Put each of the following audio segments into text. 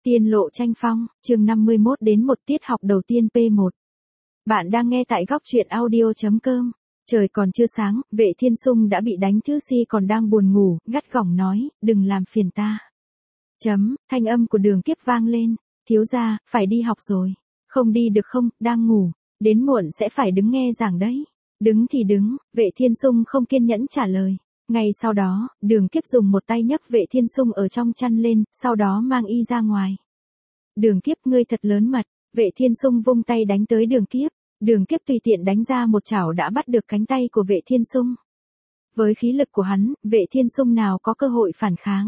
Tiên lộ tranh phong, chương 51 đến một tiết học đầu tiên P1. Bạn đang nghe tại góc truyện audio.com. Trời còn chưa sáng, Vệ Thiên Sung đã bị đánh thức si còn đang buồn ngủ, gắt gỏng nói, đừng làm phiền ta. Thanh âm của Đường Kiếp vang lên, thiếu gia, phải đi học rồi. Không đi được không, đang ngủ, đến muộn sẽ phải đứng nghe giảng đấy. Đứng thì đứng, Vệ Thiên Sung không kiên nhẫn trả lời. Ngay sau đó, Đường Kiếp dùng một tay nhấc Vệ Thiên Sung ở trong chăn lên, sau đó mang y ra ngoài. Đường Kiếp, ngươi thật lớn mật. Vệ Thiên Sung vung tay đánh tới Đường Kiếp. Đường Kiếp tùy tiện đánh ra một chảo đã bắt được cánh tay của Vệ Thiên Sung. Với khí lực của hắn, Vệ Thiên Sung nào có cơ hội phản kháng.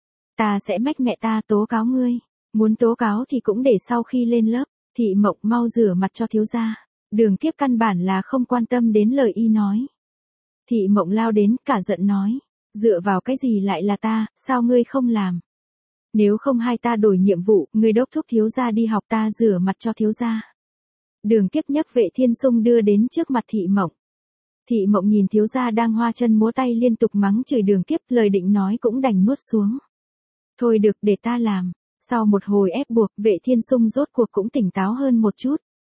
Ta sẽ mách mẹ ta tố cáo ngươi. Muốn tố cáo thì cũng để sau khi lên lớp. Thị Mộng, mau rửa mặt cho thiếu gia. Đường Kiếp căn bản là không quan tâm đến lời y nói. Thị Mộng lao đến, cả giận nói. Dựa vào cái gì lại là ta, sao ngươi không làm? Nếu không hai ta đổi nhiệm vụ, ngươi đốc thúc thiếu gia đi học, ta rửa mặt cho thiếu gia. Đường Kiếp nhấc Vệ Thiên Sung đưa đến trước mặt Thị Mộng. Thị Mộng nhìn thiếu gia đang hoa chân múa tay liên tục mắng chửi Đường Kiếp, lời định nói cũng đành nuốt xuống. Thôi được, để ta làm. Sau một hồi ép buộc, Vệ Thiên Sung rốt cuộc cũng tỉnh táo hơn một chút.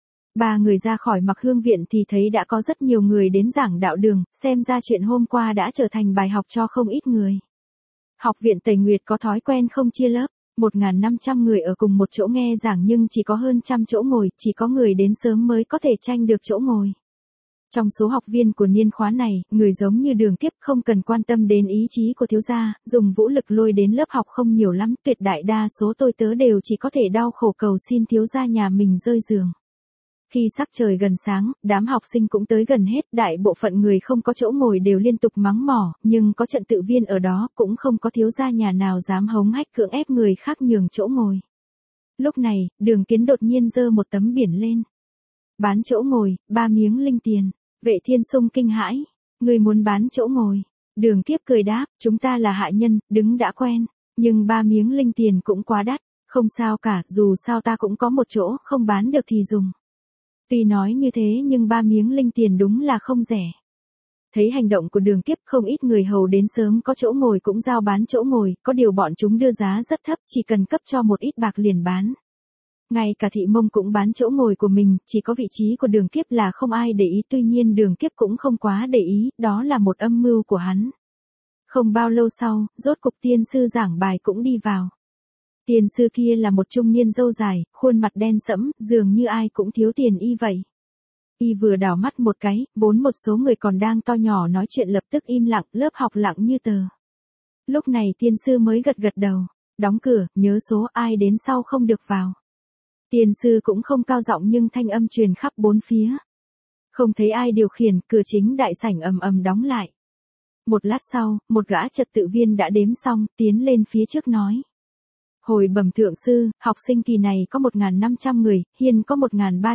Ba người ra khỏi Mặc Hương viện thì thấy đã có rất nhiều người đến giảng đạo đường, xem ra chuyện hôm qua đã trở thành bài học cho không ít người. Học viện Tây Nguyệt có thói quen không chia lớp, 1.500 người ở cùng một chỗ nghe giảng nhưng chỉ có hơn trăm chỗ ngồi, chỉ có người đến sớm mới có thể tranh được chỗ ngồi. Trong số học viên của niên khóa này, người giống như Đường Kiếp không cần quan tâm đến ý chí của thiếu gia, dùng vũ lực lôi đến lớp học không nhiều lắm, tuyệt đại đa số tôi tớ đều chỉ có thể đau khổ cầu xin thiếu gia nhà mình rơi giường. Khi sắc trời gần sáng, đám học sinh cũng tới gần hết, đại bộ phận người không có chỗ ngồi đều liên tục mắng mỏ, nhưng có trận tự viên ở đó, cũng không có thiếu gia nhà nào dám hống hách cưỡng ép người khác nhường chỗ ngồi. Lúc này, Đường Kiến đột nhiên giơ một tấm biển lên. Bán chỗ ngồi, 3 miếng linh tiền. Vệ Thiên Sung kinh hãi. Người muốn bán chỗ ngồi. Đường Kiếp cười đáp, chúng ta là hạ nhân, đứng đã quen. Nhưng 3 miếng linh tiền cũng quá đắt. Không sao cả, dù sao ta cũng có một chỗ, không bán được thì dùng. Tuy nói như thế nhưng 3 miếng linh tiền đúng là không rẻ. Thấy hành động của Đường Kiếp, không ít người hầu đến sớm có chỗ ngồi cũng giao bán chỗ ngồi, có điều bọn chúng đưa giá rất thấp, chỉ cần cấp cho một ít bạc liền bán. Ngay cả Thị Mông cũng bán chỗ ngồi của mình, chỉ có vị trí của Đường Kiếp là không ai để ý, tuy nhiên Đường Kiếp cũng không quá để ý, đó là một âm mưu của hắn. Không bao lâu sau, rốt cục tiên sư giảng bài cũng đi vào. Tiên sư kia là một trung niên râu dài, khuôn mặt đen sẫm, dường như ai cũng thiếu tiền y vậy. Y vừa đảo mắt một cái, vốn một số người còn đang to nhỏ nói chuyện lập tức im lặng, lớp học lặng như tờ. Lúc này tiên sư mới gật gật đầu, đóng cửa, nhớ số, ai đến sau không được vào. Tiên sư cũng không cao giọng nhưng thanh âm truyền khắp bốn phía. Không thấy ai điều khiển, cửa chính đại sảnh ầm ầm đóng lại. Một lát sau, một gã trật tự viên đã đếm xong, tiến lên phía trước nói. Hồi bẩm thượng sư, học sinh kỳ này có 1.500 người, hiên có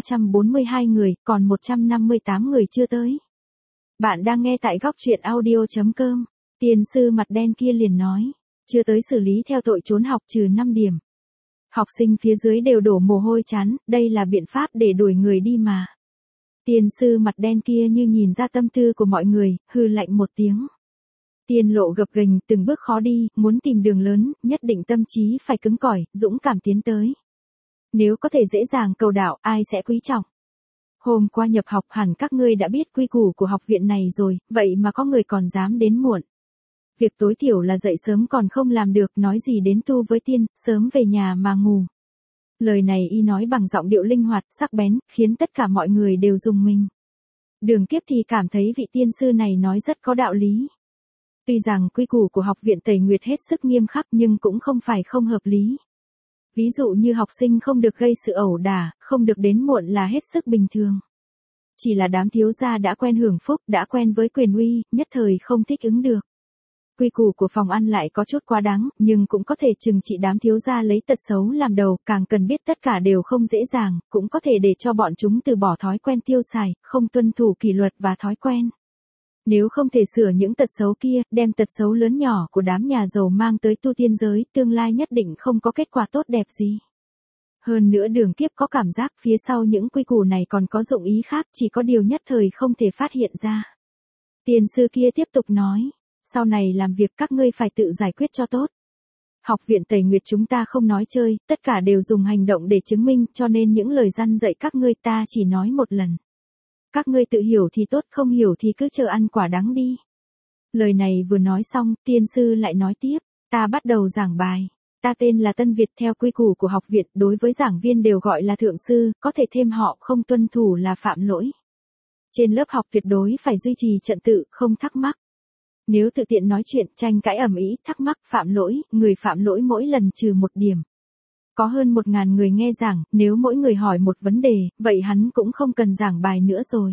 1.342 người, còn 158 người chưa tới. Bạn đang nghe tại góc truyện audio.com. Tiên sư mặt đen kia liền nói. Chưa tới xử lý theo tội trốn học trừ 5 điểm. Học sinh phía dưới đều đổ mồ hôi chán, đây là biện pháp để đuổi người đi mà. Tiên sư mặt đen kia như nhìn ra tâm tư của mọi người, hừ lạnh một tiếng. Tiên lộ gập ghềnh, từng bước khó đi, muốn tìm đường lớn, nhất định tâm trí phải cứng cỏi, dũng cảm tiến tới. Nếu có thể dễ dàng cầu đạo, ai sẽ quý trọng. Hôm qua nhập học hẳn các ngươi đã biết quy củ của học viện này rồi, vậy mà có người còn dám đến muộn. Việc tối thiểu là dậy sớm còn không làm được, nói gì đến tu với tiên, sớm về nhà mà ngủ. Lời này y nói bằng giọng điệu linh hoạt, sắc bén, khiến tất cả mọi người đều rùng mình. Đường Kiếp thì cảm thấy vị tiên sư này nói rất có đạo lý. Tuy rằng quy củ của học viện Tây Nguyệt hết sức nghiêm khắc nhưng cũng không phải không hợp lý. Ví dụ như học sinh không được gây sự ẩu đả, không được đến muộn là hết sức bình thường. Chỉ là đám thiếu gia đã quen hưởng phúc, đã quen với quyền uy, nhất thời không thích ứng được. Quy củ của phòng ăn lại có chút quá đáng, nhưng cũng có thể trừng trị đám thiếu gia lấy tật xấu làm đầu, càng cần biết tất cả đều không dễ dàng, cũng có thể để cho bọn chúng từ bỏ thói quen tiêu xài, không tuân thủ kỷ luật và thói quen. Nếu không thể sửa những tật xấu kia, đem tật xấu lớn nhỏ của đám nhà giàu mang tới tu tiên giới, tương lai nhất định không có kết quả tốt đẹp gì. Hơn nữa Đường Kiếp có cảm giác phía sau những quy củ này còn có dụng ý khác, chỉ có điều nhất thời không thể phát hiện ra. Tiên sư kia tiếp tục nói, sau này làm việc các ngươi phải tự giải quyết cho tốt. Học viện Tẩy Nguyệt chúng ta không nói chơi, tất cả đều dùng hành động để chứng minh, cho nên những lời răn dạy các ngươi ta chỉ nói một lần. Các ngươi tự hiểu thì tốt, không hiểu thì cứ chờ ăn quả đắng đi. Lời này vừa nói xong, tiên sư lại nói tiếp, ta bắt đầu giảng bài. Ta tên là Tân Việt, theo quy củ của học viện, đối với giảng viên đều gọi là thượng sư, có thể thêm họ không tuân thủ là phạm lỗi. Trên lớp học tuyệt đối phải duy trì trật tự, không thắc mắc. Nếu tự tiện nói chuyện, tranh cãi ầm ĩ, thắc mắc, phạm lỗi, người phạm lỗi mỗi lần trừ 1 điểm. Có hơn 1000 người nghe giảng, nếu mỗi người hỏi một vấn đề, vậy hắn cũng không cần giảng bài nữa rồi.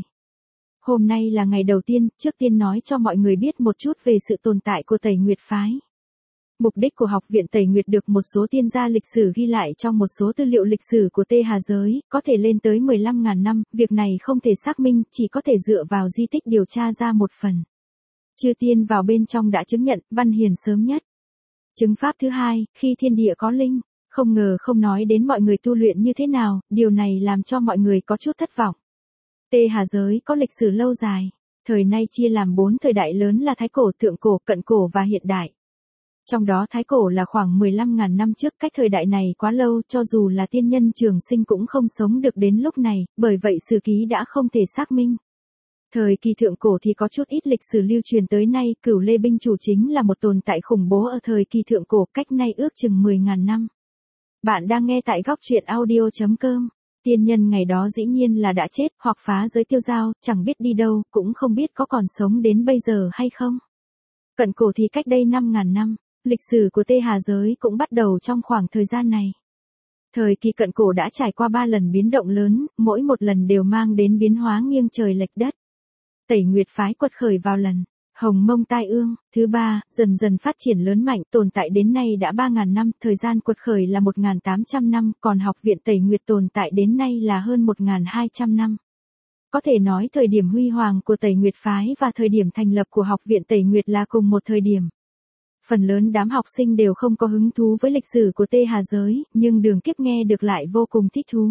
Hôm nay là ngày đầu tiên, trước tiên nói cho mọi người biết một chút về sự tồn tại của Tẩy Nguyệt phái. Mục đích của học viện Tẩy Nguyệt được một số tiên gia lịch sử ghi lại trong một số tư liệu lịch sử của Tê Hà Giới, có thể lên tới 15.000 năm, việc này không thể xác minh, chỉ có thể dựa vào di tích điều tra ra một phần. Chư tiên vào bên trong đã chứng nhận, Văn Hiền sớm nhất. Chứng pháp thứ hai, khi thiên địa có linh, không ngờ không nói đến mọi người tu luyện như thế nào, điều này làm cho mọi người có chút thất vọng. Tê Hà Giới có lịch sử lâu dài, thời nay chia làm 4 thời đại lớn là Thái Cổ, Thượng Cổ, Cận Cổ và Hiện Đại. Trong đó Thái Cổ là khoảng 15.000 năm trước, cách thời đại này quá lâu, cho dù là tiên nhân Trường Sinh cũng không sống được đến lúc này, bởi vậy sử ký đã không thể xác minh. Thời kỳ Thượng Cổ thì có chút ít lịch sử lưu truyền tới nay, Cửu Lê Binh Chủ chính là một tồn tại khủng bố ở thời kỳ Thượng Cổ, cách nay ước chừng 10.000 năm. Bạn đang nghe tại góc truyện audio.com. Tiên nhân ngày đó dĩ nhiên là đã chết, hoặc phá giới tiêu dao, chẳng biết đi đâu, cũng không biết có còn sống đến bây giờ hay không. Cận Cổ thì cách đây 5.000 năm, lịch sử của Tê Hà Giới cũng bắt đầu trong khoảng thời gian này. Thời kỳ Cận Cổ đã trải qua 3 lần biến động lớn, mỗi một lần đều mang đến biến hóa nghiêng trời lệch đất. Tẩy Nguyệt phái quật khởi vào lần Hồng Mông Tai Ương thứ 3, dần dần phát triển lớn mạnh, tồn tại đến nay đã 3.000 năm, thời gian quật khởi là 1.800 năm, còn học viện Tẩy Nguyệt tồn tại đến nay là hơn 1.200 năm. Có thể nói thời điểm huy hoàng của Tẩy Nguyệt phái và thời điểm thành lập của học viện Tẩy Nguyệt là cùng một thời điểm. Phần lớn đám học sinh đều không có hứng thú với lịch sử của Tê Hà Giới, nhưng Đường Kiếp nghe được lại vô cùng thích thú.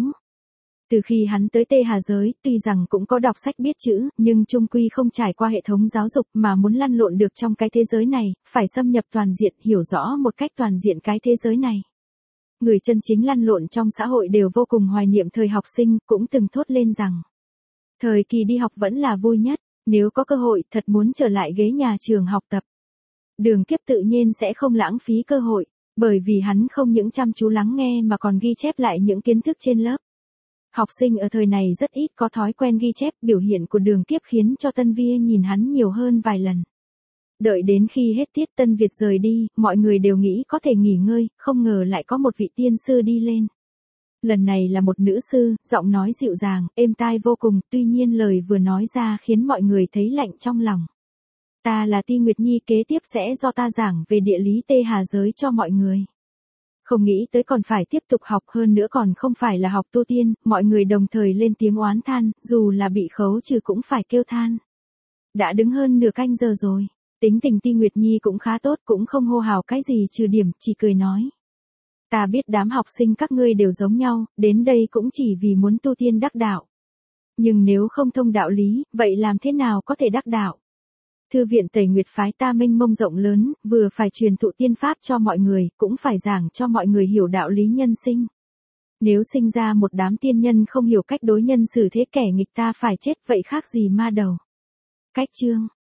Từ khi hắn tới Tê Hà Giới, tuy rằng cũng có đọc sách biết chữ, nhưng chung quy không trải qua hệ thống giáo dục mà muốn lăn lộn được trong cái thế giới này, phải xâm nhập toàn diện, hiểu rõ một cách toàn diện cái thế giới này. Người chân chính lăn lộn trong xã hội đều vô cùng hoài niệm thời học sinh, cũng từng thốt lên rằng thời kỳ đi học vẫn là vui nhất, nếu có cơ hội thật muốn trở lại ghế nhà trường học tập. Đường Kiếp tự nhiên sẽ không lãng phí cơ hội, bởi vì hắn không những chăm chú lắng nghe mà còn ghi chép lại những kiến thức trên lớp. Học sinh ở thời này rất ít có thói quen ghi chép, biểu hiện của Đường Kiếp khiến cho Tân Vi nhìn hắn nhiều hơn vài lần. Đợi đến khi hết tiết Tân Việt rời đi, mọi người đều nghĩ có thể nghỉ ngơi, không ngờ lại có một vị tiên sư đi lên. Lần này là một nữ sư, giọng nói dịu dàng, êm tai vô cùng, tuy nhiên lời vừa nói ra khiến mọi người thấy lạnh trong lòng. Ta là Ti Nguyệt Nhi, kế tiếp sẽ do ta giảng về địa lý Tê Hà Giới cho mọi người. Không nghĩ tới còn phải tiếp tục học, hơn nữa còn không phải là học tu tiên, mọi người đồng thời lên tiếng oán than, dù là bị khấu trừ cũng phải kêu than. Đã đứng hơn nửa canh giờ rồi, tính tình Ti Nguyệt Nhi cũng khá tốt, cũng không hô hào cái gì trừ điểm, chỉ cười nói. Ta biết đám học sinh các ngươi đều giống nhau, đến đây cũng chỉ vì muốn tu tiên đắc đạo. Nhưng nếu không thông đạo lý, vậy làm thế nào có thể đắc đạo? Thư viện Tẩy Nguyệt phái ta mênh mông rộng lớn, vừa phải truyền thụ tiên pháp cho mọi người, cũng phải giảng cho mọi người hiểu đạo lý nhân sinh. Nếu sinh ra một đám tiên nhân không hiểu cách đối nhân xử thế, kẻ nghịch ta phải chết, vậy khác gì ma đầu. Cách chương